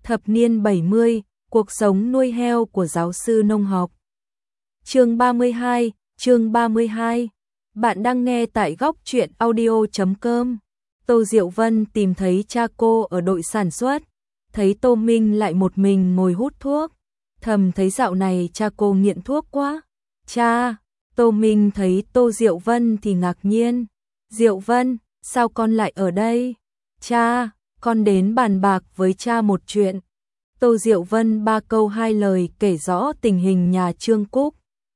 Thập niên 70, cuộc sống nuôi heo của giáo sư nông học. Chương 32. Bạn đang nghe tại góc truyện audio.com. Tô Diệu Vân tìm thấy cha cô ở đội sản xuất, thấy Tô Minh lại một mình ngồi hút thuốc, thầm thấy dạo này cha cô nghiện thuốc quá. Cha, Tô Minh thấy Tô Diệu Vân thì ngạc nhiên. Diệu Vân, sao con lại ở đây? Cha, con đến bàn bạc với cha một chuyện. Tô Diệu Vân ba câu hai lời kể rõ tình hình nhà Trương Cúc.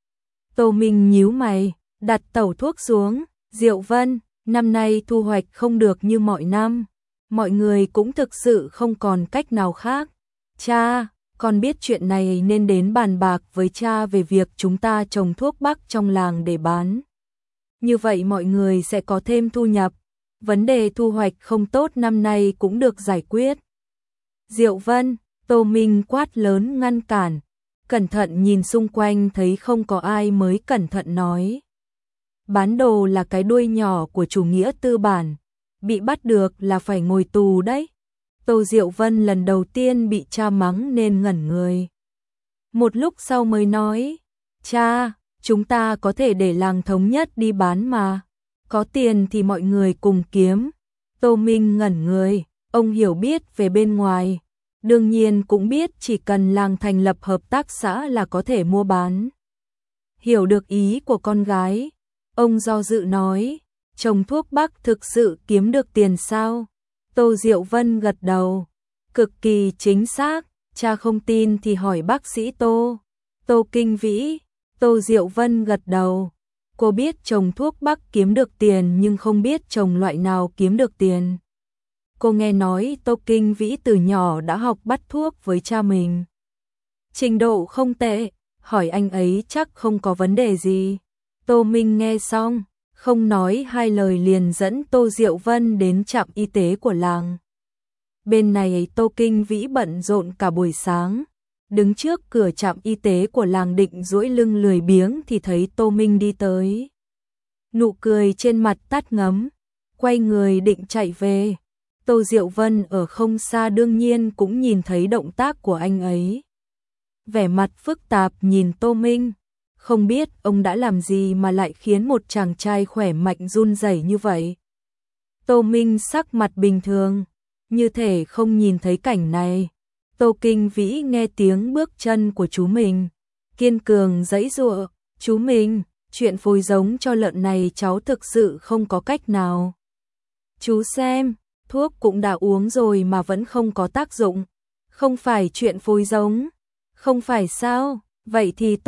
Tô Minh nhíu mày, đặt tẩu thuốc xuống. Diệu Vân, năm nay thu hoạch không được như mọi năm. Mọi người cũng thực sự không còn cách nào khác. Cha, con biết chuyện này nên đến bàn bạc với cha về việc chúng ta trồng thuốc bắc trong làng để bán. Như vậy mọi người sẽ có thêm thu nhập. Vấn đề thu hoạch không tốt năm nay cũng được giải quyết. Diệu Vân, Tô Minh quát lớn ngăn cản. Cẩn thận nhìn xung quanh thấy không có ai mới cẩn thận nói. Bán đồ là cái đuôi nhỏ của chủ nghĩa tư bản. Bị bắt được là phải ngồi tù đấy. Tô Diệu Vân lần đầu tiên bị cha mắng nên ngẩn người. Một lúc sau mới nói. Cha, chúng ta có thể để làng thống nhất đi bán mà. Có tiền thì mọi người cùng kiếm. Tô Minh ngẩn người, ông hiểu biết về bên ngoài. Đương nhiên cũng biết chỉ cần làng thành lập hợp tác xã là có thể mua bán. Hiểu được ý của con gái, ông do dự nói, trồng thuốc bắc thực sự kiếm được tiền sao? Tô Diệu Vân gật đầu, cực kỳ chính xác, cha không tin thì hỏi bác sĩ Tô. Tô Kinh Vĩ. Tô Diệu Vân gật đầu, cô biết trồng thuốc bắc kiếm được tiền nhưng không biết trồng loại nào kiếm được tiền. Cô nghe nói Tô Kinh Vĩ từ nhỏ đã học bắt thuốc với cha mình. Trình độ không tệ, hỏi anh ấy chắc không có vấn đề gì. Tô Minh nghe xong, không nói hai lời liền dẫn Tô Diệu Vân đến trạm y tế của làng. Bên này Tô Kinh Vĩ bận rộn cả buổi sáng. Đứng trước cửa trạm y tế của làng định duỗi lưng lười biếng thì thấy Tô Minh đi tới. Nụ cười trên mặt tắt ngấm, quay người định chạy về. Tô Diệu Vân ở không xa đương nhiên cũng nhìn thấy động tác của anh ấy. Vẻ mặt phức tạp nhìn Tô Minh, không biết ông đã làm gì mà lại khiến một chàng trai khỏe mạnh run rẩy như vậy. Tô Minh sắc mặt bình thường, như thể không nhìn thấy cảnh này. Tô Kinh Vĩ nghe tiếng bước chân của chú mình, kiên cường giãy giụa, chú mình, chuyện phối giống cho lợn này cháu thực sự không có cách nào. Chú xem, thuốc cũng đã uống rồi mà vẫn không có tác dụng, không phải chuyện phối giống, không phải sao, vậy thì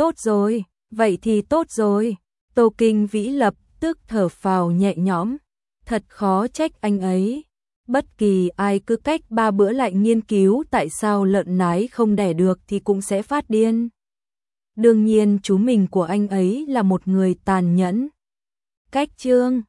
tốt rồi, Tô Kinh Vĩ lập tức thở phào nhẹ nhõm, thật khó trách anh ấy. Bất kỳ ai cứ cách 3 bữa lại nghiên cứu tại sao lợn nái không đẻ được thì cũng sẽ phát điên. Đương nhiên chú mình của anh ấy là một người tàn nhẫn. Cách chương